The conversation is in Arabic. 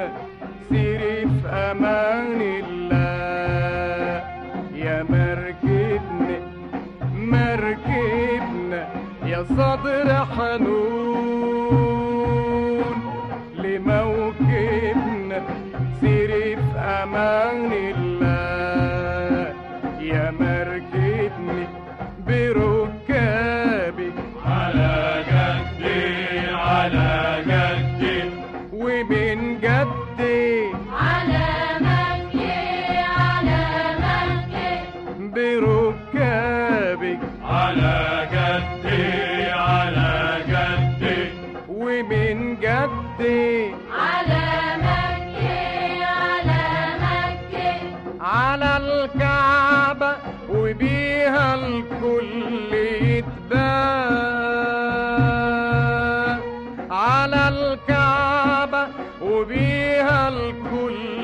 مركبنا سيري في امان الله. يا مركبنا مركبنا يا صدر حنون لموكبنا سيري في امان الله. يا مركبني بركابي على جدي على جدي ومن جدي على مكي على مكي بركابي على جدي على جدي ومن جدي على مكي على مكي على الكعبة وبيها الكل يتباع. على الكعبة وبيها الكل